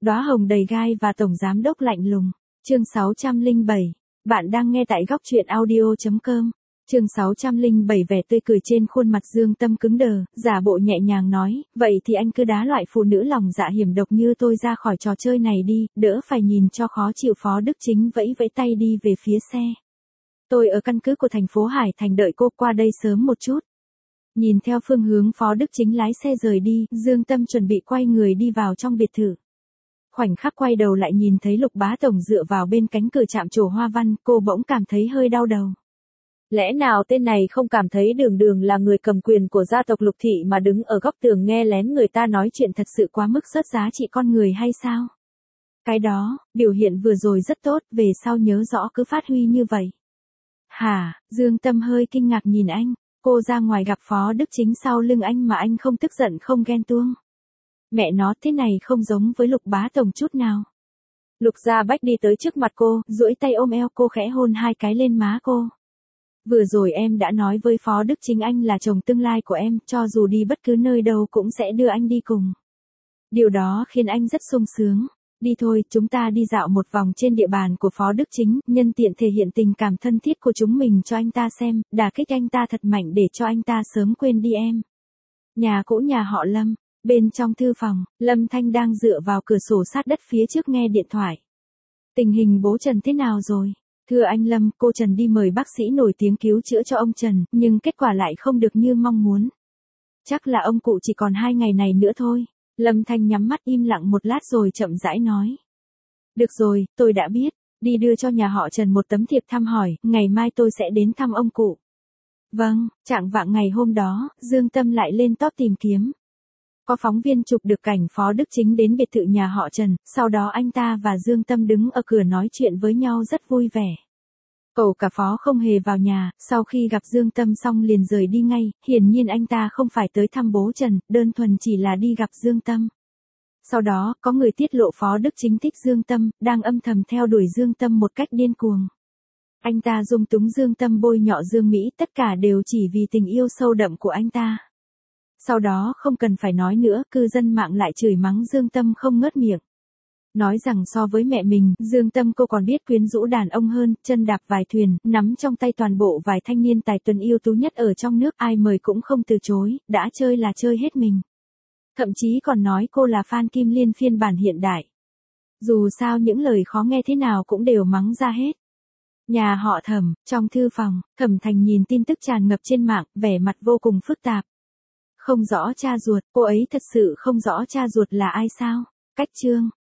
Đóa hồng đầy gai và tổng giám đốc lạnh lùng. Chương 607. Bạn đang nghe tại góc truyện audio.com. Chương 607. Vẻ tươi cười trên khuôn mặt Dương Tâm cứng đờ, giả bộ nhẹ nhàng nói, vậy thì anh cứ đá loại phụ nữ lòng dạ hiểm độc như tôi ra khỏi trò chơi này đi, đỡ phải nhìn cho khó chịu. Phó Đức Chính vẫy vẫy tay đi về phía xe. Tôi ở căn cứ của thành phố Hải Thành, đợi cô qua đây sớm một chút. Nhìn theo phương hướng Phó Đức Chính lái xe rời đi, Dương Tâm chuẩn bị quay người đi vào trong biệt thự. Khoảnh khắc quay đầu lại nhìn thấy Lục Bá Tổng dựa vào bên cánh cửa trạm trổ hoa văn, cô bỗng cảm thấy hơi đau đầu. Lẽ nào tên này không cảm thấy Đường Đường là người cầm quyền của gia tộc Lục Thị mà đứng ở góc tường nghe lén người ta nói chuyện thật sự quá mức rớt giá trị con người hay sao? Cái đó, biểu hiện vừa rồi rất tốt, về sau nhớ rõ cứ phát huy như vậy. Hả? Dương Tâm hơi kinh ngạc nhìn anh, cô ra ngoài gặp Phó Đức Chính sau lưng anh mà anh không tức giận không ghen tuông. Mẹ nó, thế này không giống với Lục Bá Tổng chút nào. Lục Gia Bách đi tới trước mặt cô, duỗi tay ôm eo cô khẽ hôn 2 cái lên má cô. Vừa rồi em đã nói với Phó Đức Chính anh là chồng tương lai của em, cho dù đi bất cứ nơi đâu cũng sẽ đưa anh đi cùng. Điều đó khiến anh rất sung sướng. Đi thôi, chúng ta đi dạo một vòng trên địa bàn của Phó Đức Chính, nhân tiện thể hiện tình cảm thân thiết của chúng mình cho anh ta xem, đả kích anh ta thật mạnh để cho anh ta sớm quên đi em. Nhà cũ nhà họ Lâm. Bên trong thư phòng, Lâm Thanh đang dựa vào cửa sổ sát đất phía trước nghe điện thoại. Tình hình bố Trần thế nào rồi? Thưa anh Lâm, cô Trần đi mời bác sĩ nổi tiếng cứu chữa cho ông Trần, nhưng kết quả lại không được như mong muốn. Chắc là ông cụ chỉ còn 2 ngày này nữa thôi. Lâm Thanh nhắm mắt im lặng một lát rồi chậm rãi nói. Được rồi, tôi đã biết. Đi đưa cho nhà họ Trần một tấm thiệp thăm hỏi, ngày mai tôi sẽ đến thăm ông cụ. Vâng, chạng vạng ngày hôm đó, Dương Tâm lại lên top tìm kiếm. Có phóng viên chụp được cảnh Phó Đức Chính đến biệt thự nhà họ Trần, sau đó anh ta và Dương Tâm đứng ở cửa nói chuyện với nhau rất vui vẻ. Cậu cả Phó không hề vào nhà, sau khi gặp Dương Tâm xong liền rời đi ngay, hiển nhiên anh ta không phải tới thăm bố Trần, đơn thuần chỉ là đi gặp Dương Tâm. Sau đó, có người tiết lộ Phó Đức Chính thích Dương Tâm, đang âm thầm theo đuổi Dương Tâm một cách điên cuồng. Anh ta dung túng Dương Tâm bôi nhọ Dương Mỹ, tất cả đều chỉ vì tình yêu sâu đậm của anh ta. Sau đó không cần phải nói nữa, cư dân mạng lại chửi mắng Dương Tâm không ngớt miệng. Nói rằng so với mẹ mình, Dương Tâm cô còn biết quyến rũ đàn ông hơn, chân đạp vài thuyền, nắm trong tay toàn bộ vài thanh niên tài tuần ưu tú nhất ở trong nước, ai mời cũng không từ chối, đã chơi là chơi hết mình. Thậm chí còn nói cô là Phan Kim Liên phiên bản hiện đại. Dù sao những lời khó nghe thế nào cũng đều mắng ra hết. Nhà họ Thẩm, trong thư phòng, Thẩm Thành nhìn tin tức tràn ngập trên mạng, vẻ mặt vô cùng phức tạp. Không rõ cha ruột, cô ấy thật sự không rõ cha ruột là ai sao? Cách chương.